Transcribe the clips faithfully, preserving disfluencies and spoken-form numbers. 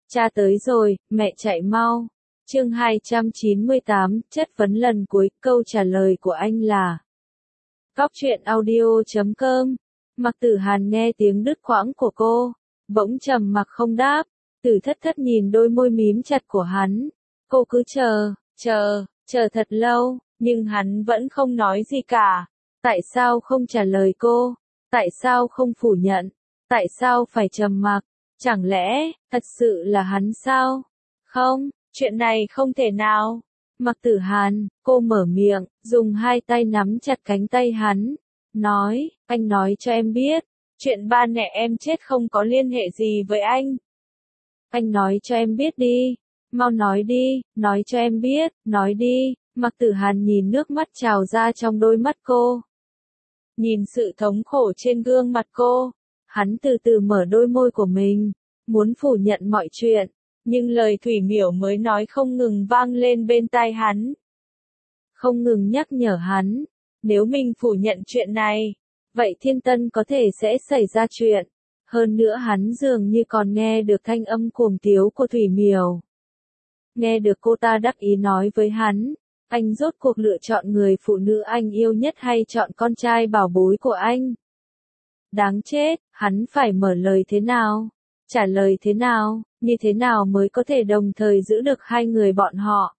Cha tới rồi, mẹ chạy mau. Chương hai trăm chín mươi tám, chất vấn lần cuối, câu trả lời của anh là Cóc truyện audio chấm com. Mạc Tử Hàn nghe tiếng đứt quãng của cô, bỗng trầm mặc không đáp. Tử Thất Thất nhìn đôi môi mím chặt của hắn. Cô cứ chờ, chờ, chờ thật lâu, nhưng hắn vẫn không nói gì cả. Tại sao không trả lời cô? Tại sao không phủ nhận? Tại sao phải trầm mặc? Chẳng lẽ, thật sự là hắn sao? Không, chuyện này không thể nào. Mạc Tử Hàn, cô mở miệng, dùng hai tay nắm chặt cánh tay hắn. Nói, anh nói cho em biết, chuyện ba mẹ em chết không có liên hệ gì với anh. Anh nói cho em biết đi, mau nói đi, nói cho em biết, nói đi. Mạc Tử Hàn nhìn nước mắt trào ra trong đôi mắt cô. Nhìn sự thống khổ trên gương mặt cô, hắn từ từ mở đôi môi của mình, muốn phủ nhận mọi chuyện, nhưng lời Thủy Miểu mới nói không ngừng vang lên bên tai hắn. Không ngừng nhắc nhở hắn, nếu mình phủ nhận chuyện này, vậy Thiên Tân có thể sẽ xảy ra chuyện. Hơn nữa hắn dường như còn nghe được thanh âm cuồng tiếu của Thủy Miểu. Nghe được cô ta đắc ý nói với hắn, anh rốt cuộc lựa chọn người phụ nữ anh yêu nhất hay chọn con trai bảo bối của anh? Đáng chết, hắn phải mở lời thế nào? Trả lời thế nào? Như thế nào mới có thể đồng thời giữ được hai người bọn họ?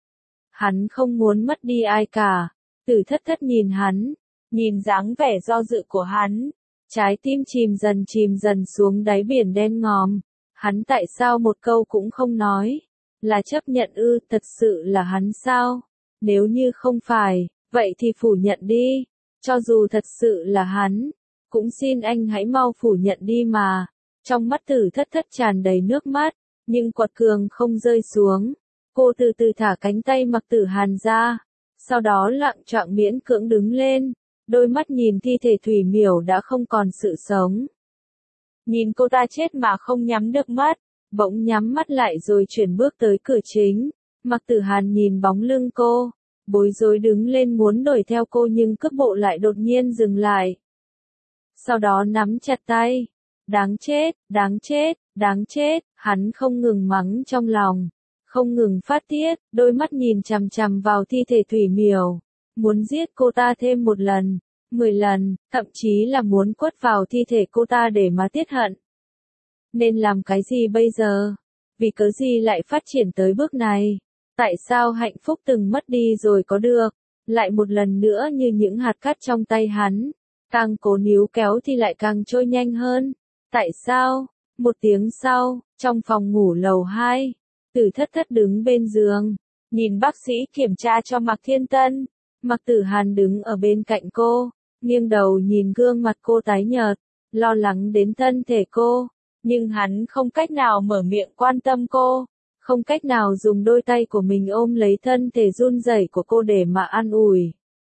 Hắn không muốn mất đi ai cả. Tử Thất Thất nhìn hắn, nhìn dáng vẻ do dự của hắn. Trái tim chìm dần chìm dần xuống đáy biển đen ngòm. Hắn tại sao một câu cũng không nói? Là chấp nhận ư, thật sự là hắn sao? Nếu như không phải, vậy thì phủ nhận đi. Cho dù thật sự là hắn, cũng xin anh hãy mau phủ nhận đi mà. Trong mắt Tử Thất Thất tràn đầy nước mắt, nhưng quật cường không rơi xuống. Cô từ từ thả cánh tay Mạc Tử Hàn ra, sau đó lặng choạng miễn cưỡng đứng lên, đôi mắt nhìn thi thể Thủy Miểu đã không còn sự sống. Nhìn cô ta chết mà không nhắm được mắt, bỗng nhắm mắt lại rồi chuyển bước tới cửa chính. Mạc Tử Hàn nhìn bóng lưng cô, bối rối đứng lên muốn đuổi theo cô nhưng cước bộ lại đột nhiên dừng lại. Sau đó nắm chặt tay. Đáng chết, đáng chết, đáng chết, hắn không ngừng mắng trong lòng, không ngừng phát tiết, đôi mắt nhìn chằm chằm vào thi thể Thủy Miểu, muốn giết cô ta thêm một lần, mười lần, thậm chí là muốn quất vào thi thể cô ta để mà tiết hận. Nên làm cái gì bây giờ? Vì cớ gì lại phát triển tới bước này? Tại sao hạnh phúc từng mất đi rồi có được, lại một lần nữa như những hạt cát trong tay hắn, càng cố níu kéo thì lại càng trôi nhanh hơn? Tại sao? Một tiếng sau, trong phòng ngủ lầu hai, Tử Thất Thất đứng bên giường, nhìn bác sĩ kiểm tra cho Mạc Thiên Tân. Mạc Tử Hàn đứng ở bên cạnh cô, nghiêng đầu nhìn gương mặt cô tái nhợt, lo lắng đến thân thể cô, nhưng hắn không cách nào mở miệng quan tâm cô, không cách nào dùng đôi tay của mình ôm lấy thân thể run rẩy của cô để mà an ủi.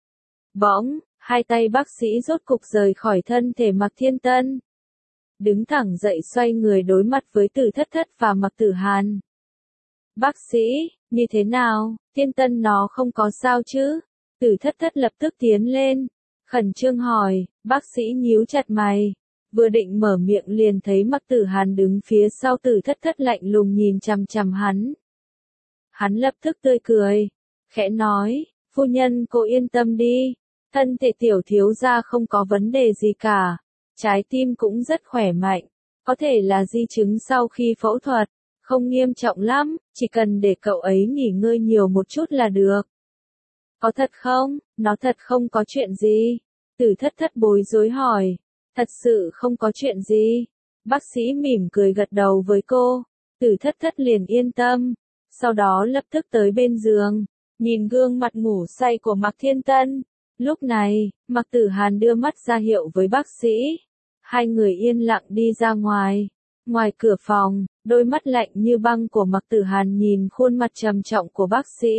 Bỗng, hai tay bác sĩ rốt cục rời khỏi thân thể Mạc Thiên Tân. Đứng thẳng dậy xoay người đối mặt với Tử Thất Thất và Mạc Tử Hàn. Bác sĩ, như thế nào, Thiên Tân nó không có sao chứ? Tử Thất Thất lập tức tiến lên, khẩn trương hỏi. Bác sĩ nhíu chặt mày, vừa định mở miệng liền thấy Mạc Tử Hàn đứng phía sau Tử Thất Thất lạnh lùng nhìn chằm chằm hắn. Hắn lập tức tươi cười, khẽ nói, phu nhân cô yên tâm đi, thân thể tiểu thiếu gia không có vấn đề gì cả. Trái tim cũng rất khỏe mạnh, có thể là di chứng sau khi phẫu thuật, không nghiêm trọng lắm, chỉ cần để cậu ấy nghỉ ngơi nhiều một chút là được. Có thật không? Nó thật không có chuyện gì? Tử Thất Thất bối rối hỏi. Thật sự không có chuyện gì. Bác sĩ mỉm cười gật đầu với cô. Tử Thất Thất liền yên tâm, sau đó lập tức tới bên giường, nhìn gương mặt ngủ say của Mạc Thiên Tân. Lúc này, Mạc Tử Hàn đưa mắt ra hiệu với bác sĩ. Hai người yên lặng đi ra ngoài. Ngoài cửa phòng, đôi mắt lạnh như băng của Mạc Tử Hàn nhìn khuôn mặt trầm trọng của bác sĩ.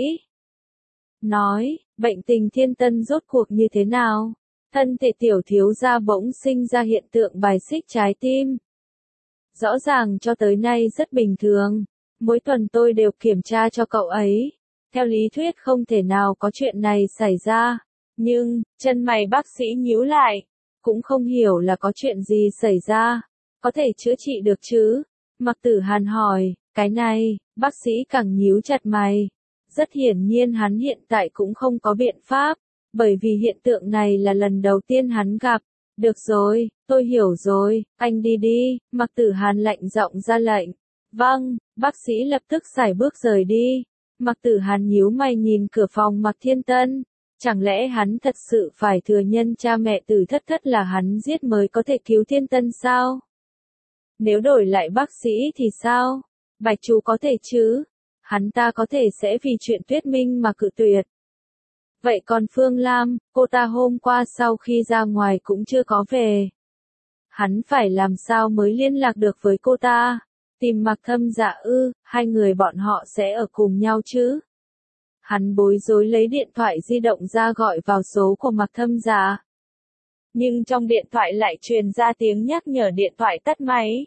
Nói, bệnh tình Thiên Tân rốt cuộc như thế nào? Thân thể tiểu thiếu gia bỗng sinh ra hiện tượng bài xích trái tim. Rõ ràng cho tới nay rất bình thường. Mỗi tuần tôi đều kiểm tra cho cậu ấy. Theo lý thuyết không thể nào có chuyện này xảy ra. Nhưng, chân mày bác sĩ nhíu lại. Cũng không hiểu là có chuyện gì xảy ra. Có thể chữa trị được chứ? Mạc Tử Hàn hỏi, Cái này, bác sĩ càng nhíu chặt mày. Rất hiển nhiên hắn hiện tại cũng không có biện pháp, bởi vì hiện tượng này là lần đầu tiên hắn gặp. Được rồi, tôi hiểu rồi, anh đi đi, Mạc Tử Hàn lạnh giọng ra lệnh. Vâng, bác sĩ lập tức sải bước rời đi. Mạc Tử Hàn nhíu mày nhìn cửa phòng Mạc Thiên Tân. Chẳng lẽ hắn thật sự phải thừa nhận cha mẹ Từ Thất Thất là hắn giết mới có thể cứu Thiên Tân sao? Nếu đổi lại bác sĩ thì sao? Bạch Chú có thể chứ? Hắn ta có thể sẽ vì chuyện Tuyết Minh mà cự tuyệt. Vậy còn Phương Lam, cô ta hôm qua sau khi ra ngoài cũng chưa có về. Hắn phải làm sao mới liên lạc được với cô ta? Tìm Mạc Thâm Dạ ư, hai người bọn họ sẽ ở cùng nhau chứ? Hắn bối rối lấy điện thoại di động ra gọi vào số của Mạc Thâm Dạ. Nhưng trong điện thoại lại truyền ra tiếng nhắc nhở điện thoại tắt máy.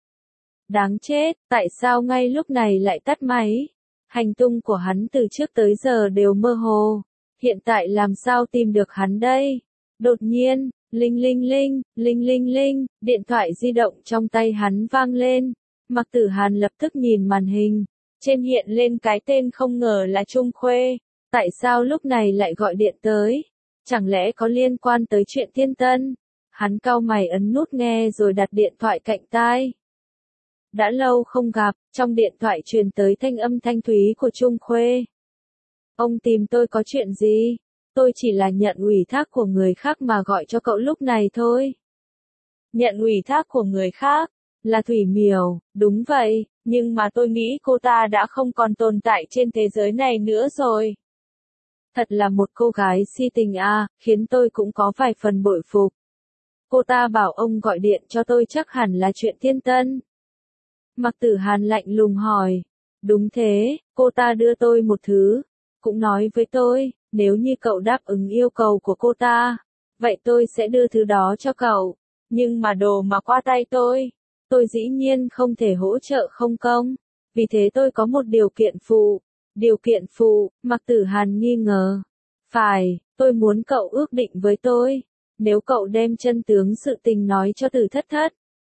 Đáng chết, tại sao ngay lúc này lại tắt máy? Hành tung của hắn từ trước tới giờ đều mơ hồ. Hiện tại làm sao tìm được hắn đây? Đột nhiên, linh linh linh, linh linh linh, điện thoại di động trong tay hắn vang lên. Mạc Tử Hàn lập tức nhìn màn hình. Trên hiện lên cái tên không ngờ là Trung Khuê. Tại sao lúc này lại gọi điện tới? Chẳng lẽ có liên quan tới chuyện Thiên Tân? Hắn cau mày ấn nút nghe rồi đặt điện thoại cạnh tai. Đã lâu không gặp, trong điện thoại truyền tới thanh âm thanh thúy của Trung Khuê. Ông tìm tôi có chuyện gì? Tôi chỉ là nhận ủy thác của người khác mà gọi cho cậu lúc này thôi. Nhận ủy thác của người khác? Là Thủy Miểu, đúng vậy, nhưng mà tôi nghĩ cô ta đã không còn tồn tại trên thế giới này nữa rồi. Thật là một cô gái si tình à, khiến tôi cũng có vài phần bội phục. Cô ta bảo ông gọi điện cho tôi chắc hẳn là chuyện Thiên Tân. Mạc Tử Hàn lạnh lùng hỏi. Đúng thế, cô ta đưa tôi một thứ. Cũng nói với tôi, nếu như cậu đáp ứng yêu cầu của cô ta, vậy tôi sẽ đưa thứ đó cho cậu. Nhưng mà đồ mà qua tay tôi, tôi dĩ nhiên không thể hỗ trợ không công. Vì thế tôi có một điều kiện phụ. Điều kiện phụ, Mạc Tử Hàn nghi ngờ. Phải, tôi muốn cậu ước định với tôi. Nếu cậu đem chân tướng sự tình nói cho Từ Thất Thất.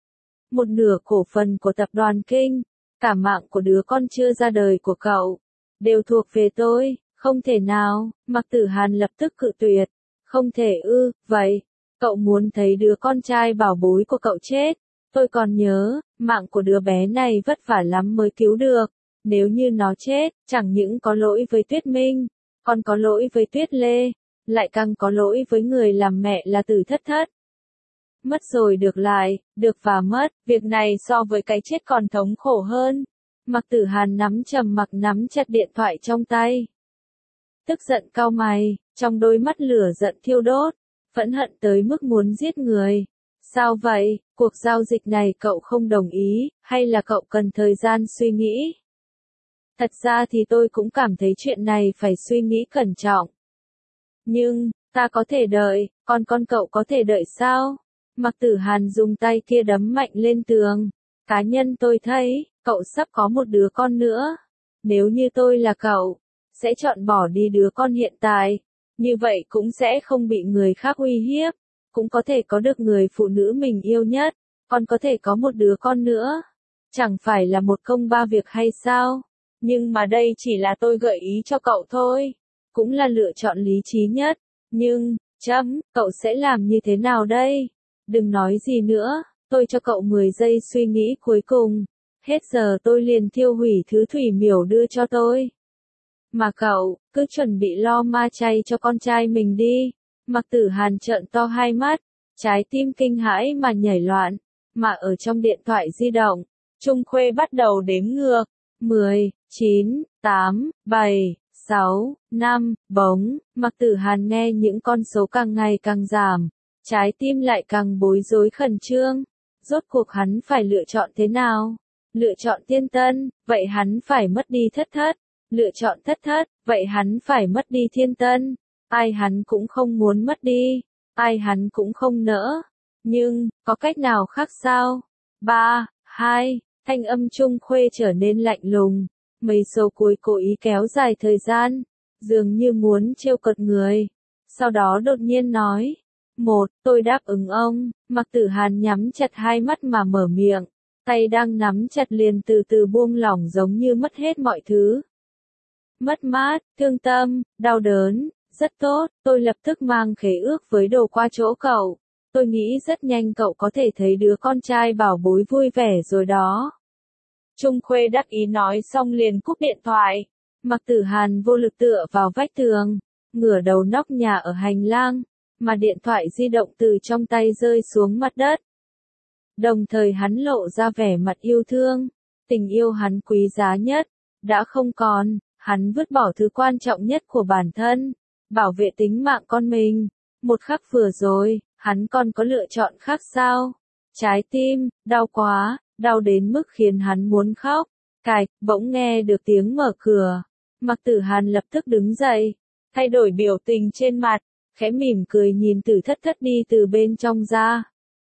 Một nửa cổ phần của tập đoàn Kinh, cả mạng của đứa con chưa ra đời của cậu, đều thuộc về tôi. Không thể nào, Mạc Tử Hàn lập tức cự tuyệt. Không thể ư, vậy, cậu muốn thấy đứa con trai bảo bối của cậu chết. Tôi còn nhớ, mạng của đứa bé này vất vả lắm mới cứu được. Nếu như nó chết, chẳng những có lỗi với Tuyết Minh, còn có lỗi với Tuyết Lê, lại càng có lỗi với người làm mẹ là Từ Thất Thất. Mất rồi được lại, được và mất, việc này so với cái chết còn thống khổ hơn. Mạc Tử Hàn nắm trầm mặc nắm chặt điện thoại trong tay. Tức giận cau mày, trong đôi mắt lửa giận thiêu đốt, phẫn hận tới mức muốn giết người. Sao vậy, cuộc giao dịch này cậu không đồng ý, hay là cậu cần thời gian suy nghĩ? Thật ra thì tôi cũng cảm thấy chuyện này phải suy nghĩ cẩn trọng. Nhưng, ta có thể đợi, còn con cậu có thể đợi sao? Mạc Tử Hàn dùng tay kia đấm mạnh lên tường. Cá nhân tôi thấy, cậu sắp có một đứa con nữa. Nếu như tôi là cậu, sẽ chọn bỏ đi đứa con hiện tại. Như vậy cũng sẽ không bị người khác uy hiếp. Cũng có thể có được người phụ nữ mình yêu nhất. Còn có thể có một đứa con nữa. Chẳng phải là một công ba việc hay sao? Nhưng mà đây chỉ là tôi gợi ý cho cậu thôi. Cũng là lựa chọn lý trí nhất. Nhưng, chấm, cậu sẽ làm như thế nào đây? Đừng nói gì nữa, tôi cho cậu mười giây suy nghĩ cuối cùng. Hết giờ tôi liền thiêu hủy thứ Thủy Miểu đưa cho tôi. Mà cậu, cứ chuẩn bị lo ma chay cho con trai mình đi. Mạc Tử Hàn trợn to hai mắt, trái tim kinh hãi mà nhảy loạn. Mà ở trong điện thoại di động, Trung Khuê bắt đầu đếm ngược. mười, chín, tám, bảy, sáu, năm, bống. Mạc Tử Hàn nghe những con số càng ngày càng giảm. Trái tim lại càng bối rối khẩn trương. Rốt cuộc hắn phải lựa chọn thế nào? Lựa chọn Thiên Tân, vậy hắn phải mất đi Thất Thất. Lựa chọn Thất Thất, vậy hắn phải mất đi Thiên Tân. Ai hắn cũng không muốn mất đi. Ai hắn cũng không nỡ. Nhưng, có cách nào khác sao? ba, hai, thanh âm Trung Khuê trở nên lạnh lùng. Mấy số cuối cố ý kéo dài thời gian. Dường như muốn trêu cợt người. Sau đó đột nhiên nói. Một, tôi đáp ứng ông. Mạc Tử Hàn nhắm chặt hai mắt mà mở miệng. tay đang nắm chặt liền từ từ buông lỏng giống như mất hết mọi thứ. Mất mát, thương tâm, đau đớn, rất tốt, tôi lập tức mang khế ước với đồ qua chỗ cậu. Tôi nghĩ rất nhanh cậu có thể thấy đứa con trai bảo bối vui vẻ rồi đó. Trung Khuê đắc ý nói xong liền cúp điện thoại. Mạc Tử Hàn vô lực tựa vào vách tường, ngửa đầu nóc nhà ở hành lang, mà điện thoại di động từ trong tay rơi xuống mặt đất. Đồng thời hắn lộ ra vẻ mặt yêu thương, tình yêu hắn quý giá nhất, đã không còn, hắn vứt bỏ thứ quan trọng nhất của bản thân, bảo vệ tính mạng con mình. Một khắc vừa rồi, hắn còn có lựa chọn khác sao? Trái tim, đau quá, đau đến mức khiến hắn muốn khóc. Cạch, bỗng nghe được tiếng mở cửa. Mạc Tử Hàn lập tức đứng dậy, thay đổi biểu tình trên mặt, khẽ mỉm cười nhìn Tử Thất Thất đi từ bên trong ra.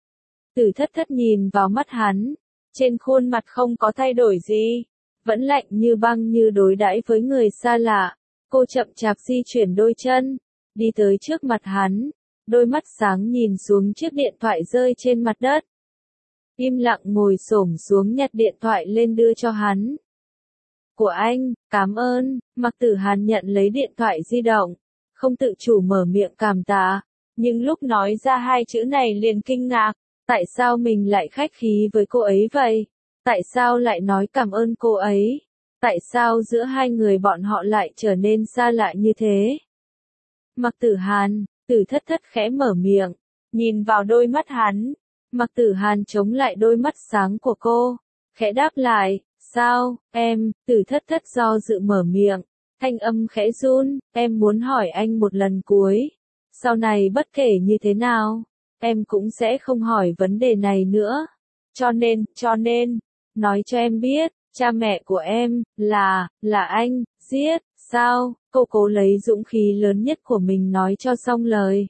Tử Thất Thất nhìn vào mắt hắn, trên khuôn mặt không có thay đổi gì, vẫn lạnh như băng như đối đãi với người xa lạ. Cô chậm chạp di chuyển đôi chân, đi tới trước mặt hắn, đôi mắt sáng nhìn xuống chiếc điện thoại rơi trên mặt đất. Im lặng ngồi xổm xuống nhặt điện thoại lên đưa cho hắn. Của anh, cảm ơn. Mạc Tử Hàn nhận lấy điện thoại di động, không tự chủ mở miệng cảm tạ, nhưng lúc nói ra hai chữ này liền kinh ngạc, tại sao mình lại khách khí với cô ấy vậy? Tại sao lại nói cảm ơn cô ấy? Tại sao giữa hai người bọn họ lại trở nên xa lạ như thế? Mạc Tử Hàn, Tử Thất Thất khẽ mở miệng, nhìn vào đôi mắt hắn. Mạc Tử Hàn chống lại đôi mắt sáng của cô, khẽ đáp lại, sao, em, Tử Thất Thất do dự mở miệng, thanh âm khẽ run, em muốn hỏi anh một lần cuối, sau này bất kể như thế nào, em cũng sẽ không hỏi vấn đề này nữa, cho nên, cho nên, nói cho em biết, cha mẹ của em, là, là anh, giết, sao, cô cố lấy dũng khí lớn nhất của mình nói cho xong lời.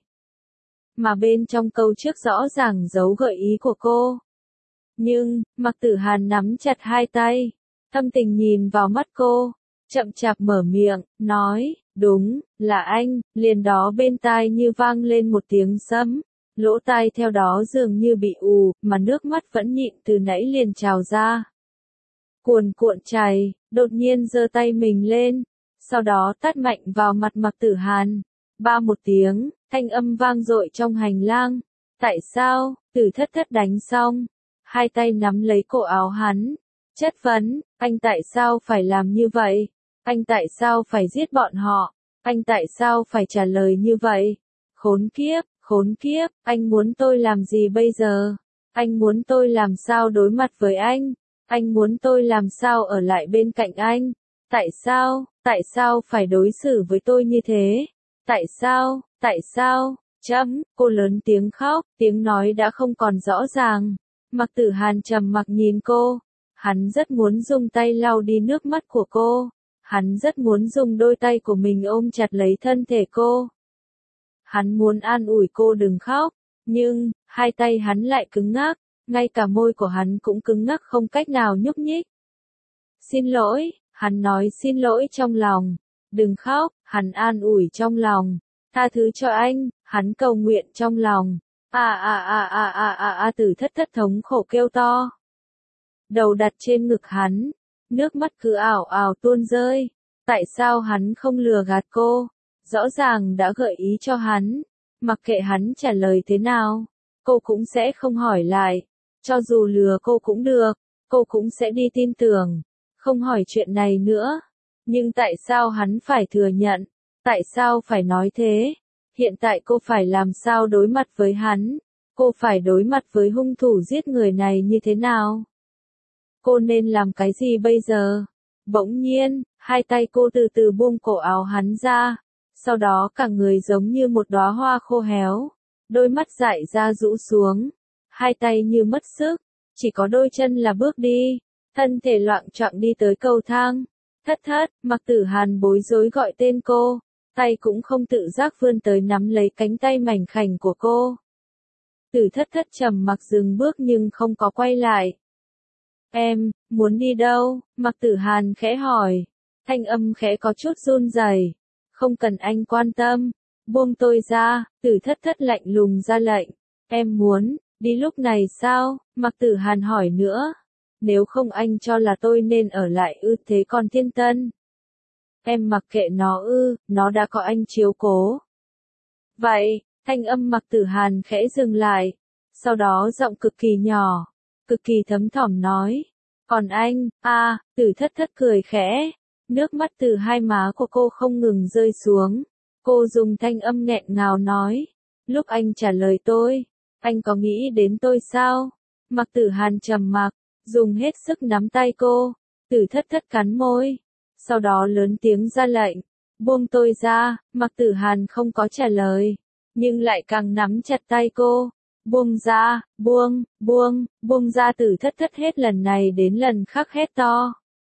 Mà bên trong câu trước rõ ràng giấu gợi ý của cô. Nhưng, Mạc Tử Hàn nắm chặt hai tay, thâm tình nhìn vào mắt cô, chậm chạp mở miệng, nói, đúng, là anh, liền đó bên tai như vang lên một tiếng sấm, lỗ tai theo đó dường như bị ù, mà nước mắt vẫn nhịn từ nãy liền trào ra. Cuồn cuộn chảy, đột nhiên giơ tay mình lên, sau đó tát mạnh vào mặt Mạc Tử Hàn. Ba một tiếng, thanh âm vang dội trong hành lang. Tại sao? Tử Thất Thất đánh xong, hai tay nắm lấy cổ áo hắn, chất vấn, anh tại sao phải làm như vậy? Anh tại sao phải giết bọn họ? Anh tại sao phải trả lời như vậy? Khốn kiếp, khốn kiếp, anh muốn tôi làm gì bây giờ? Anh muốn tôi làm sao đối mặt với anh? Anh muốn tôi làm sao ở lại bên cạnh anh? Tại sao, tại sao phải đối xử với tôi như thế? Tại sao, tại sao, chấm, cô lớn tiếng khóc, tiếng nói đã không còn rõ ràng. Mạc Tử Hàn trầm mặc nhìn cô, hắn rất muốn dùng tay lau đi nước mắt của cô, hắn rất muốn dùng đôi tay của mình ôm chặt lấy thân thể cô. Hắn muốn an ủi cô đừng khóc, nhưng, hai tay hắn lại cứng ngắc, ngay cả môi của hắn cũng cứng ngắc không cách nào nhúc nhích. Xin lỗi, hắn nói xin lỗi trong lòng. Đừng khóc, hắn an ủi trong lòng. Tha thứ cho anh, hắn cầu nguyện trong lòng. À à à à à à à Tử Thất Thất thống khổ kêu to. Đầu đặt trên ngực hắn, nước mắt cứ ảo ảo tuôn rơi. Tại sao hắn không lừa gạt cô? Rõ ràng đã gợi ý cho hắn. Mặc kệ hắn trả lời thế nào, cô cũng sẽ không hỏi lại. Cho dù lừa cô cũng được, cô cũng sẽ đi tin tưởng. Không hỏi chuyện này nữa. Nhưng tại sao hắn phải thừa nhận? Tại sao phải nói thế? Hiện tại cô phải làm sao đối mặt với hắn? Cô phải đối mặt với hung thủ giết người này như thế nào? Cô nên làm cái gì bây giờ? Bỗng nhiên, hai tay cô từ từ buông cổ áo hắn ra, sau đó cả người giống như một đóa hoa khô héo, đôi mắt dại ra rũ xuống, hai tay như mất sức, chỉ có đôi chân là bước đi, thân thể loạng choạng đi tới cầu thang. Thất Thất, Mạc Tử Hàn bối rối gọi tên cô, tay cũng không tự giác vươn tới nắm lấy cánh tay mảnh khảnh của cô. Tử Thất Thất trầm mặc dừng bước nhưng không có quay lại. Em, muốn đi đâu? Mạc Tử Hàn khẽ hỏi, thanh âm khẽ có chút run rẩy. Không cần anh quan tâm, buông tôi ra. Tử Thất Thất lạnh lùng ra lệnh. Em muốn, đi lúc này sao? Mạc Tử Hàn hỏi nữa. nếu không anh cho là tôi nên ở lại ư thế còn Thiên Tân. Em mặc kệ nó ư, nó đã có anh chiếu cố. Vậy, thanh âm Mạc Tử Hàn khẽ dừng lại, sau đó giọng cực kỳ nhỏ, cực kỳ thấm thỏm nói, còn anh, a, à, Tử Thất Thất cười khẽ, nước mắt từ hai má của cô không ngừng rơi xuống, cô dùng thanh âm nghẹn ngào nói, lúc anh trả lời tôi, anh có nghĩ đến tôi sao? Mạc Tử Hàn trầm mặc, dùng hết sức nắm tay cô, Tử Thất Thất cắn môi, sau đó lớn tiếng ra lệnh, buông tôi ra, Mạc Tử Hàn không có trả lời, nhưng lại càng nắm chặt tay cô, buông ra, buông, buông, buông ra. Tử Thất Thất hết lần này đến lần khác hét to.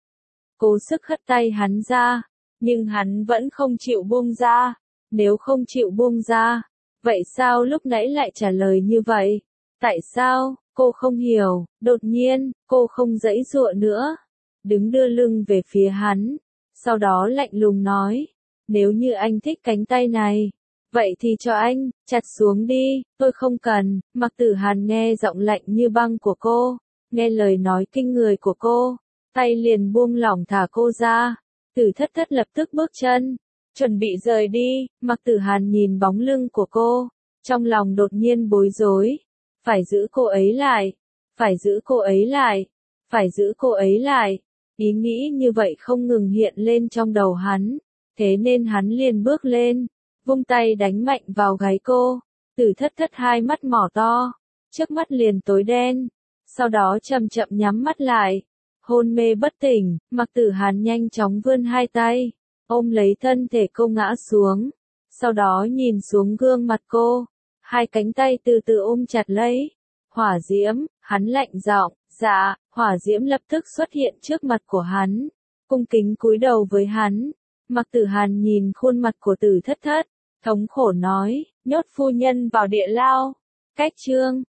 Cố sức hất tay hắn ra, nhưng hắn vẫn không chịu buông ra, nếu không chịu buông ra, vậy sao lúc nãy lại trả lời như vậy? Tại sao? Cô không hiểu, đột nhiên, cô không giãy giụa nữa, đứng đưa lưng về phía hắn, sau đó lạnh lùng nói, nếu như anh thích cánh tay này, vậy thì cho anh, chặt xuống đi, tôi không cần. Mạc Tử Hàn nghe giọng lạnh như băng của cô, nghe lời nói kinh người của cô, tay liền buông lỏng thả cô ra, Tử Thất Thất lập tức bước chân, chuẩn bị rời đi. Mạc Tử Hàn nhìn bóng lưng của cô, trong lòng đột nhiên bối rối, phải giữ cô ấy lại, phải giữ cô ấy lại, phải giữ cô ấy lại, ý nghĩ như vậy không ngừng hiện lên trong đầu hắn, thế nên hắn liền bước lên, vung tay đánh mạnh vào gáy cô, Tử Thất Thất hai mắt mỏ to, trước mắt liền tối đen, sau đó chậm chậm nhắm mắt lại, hôn mê bất tỉnh. Mạc Tử Hàn nhanh chóng vươn hai tay, ôm lấy thân thể cô ngã xuống, sau đó nhìn xuống gương mặt cô, hai cánh tay từ từ ôm chặt lấy, hỏa diễm, hắn lạnh giọng, dạ, hỏa diễm lập tức xuất hiện trước mặt của hắn, cung kính cúi đầu với hắn. Mạc Tử Hàn nhìn khuôn mặt của Tử Thất Thất, thống khổ nói, nhốt phu nhân vào địa lao. Cách chương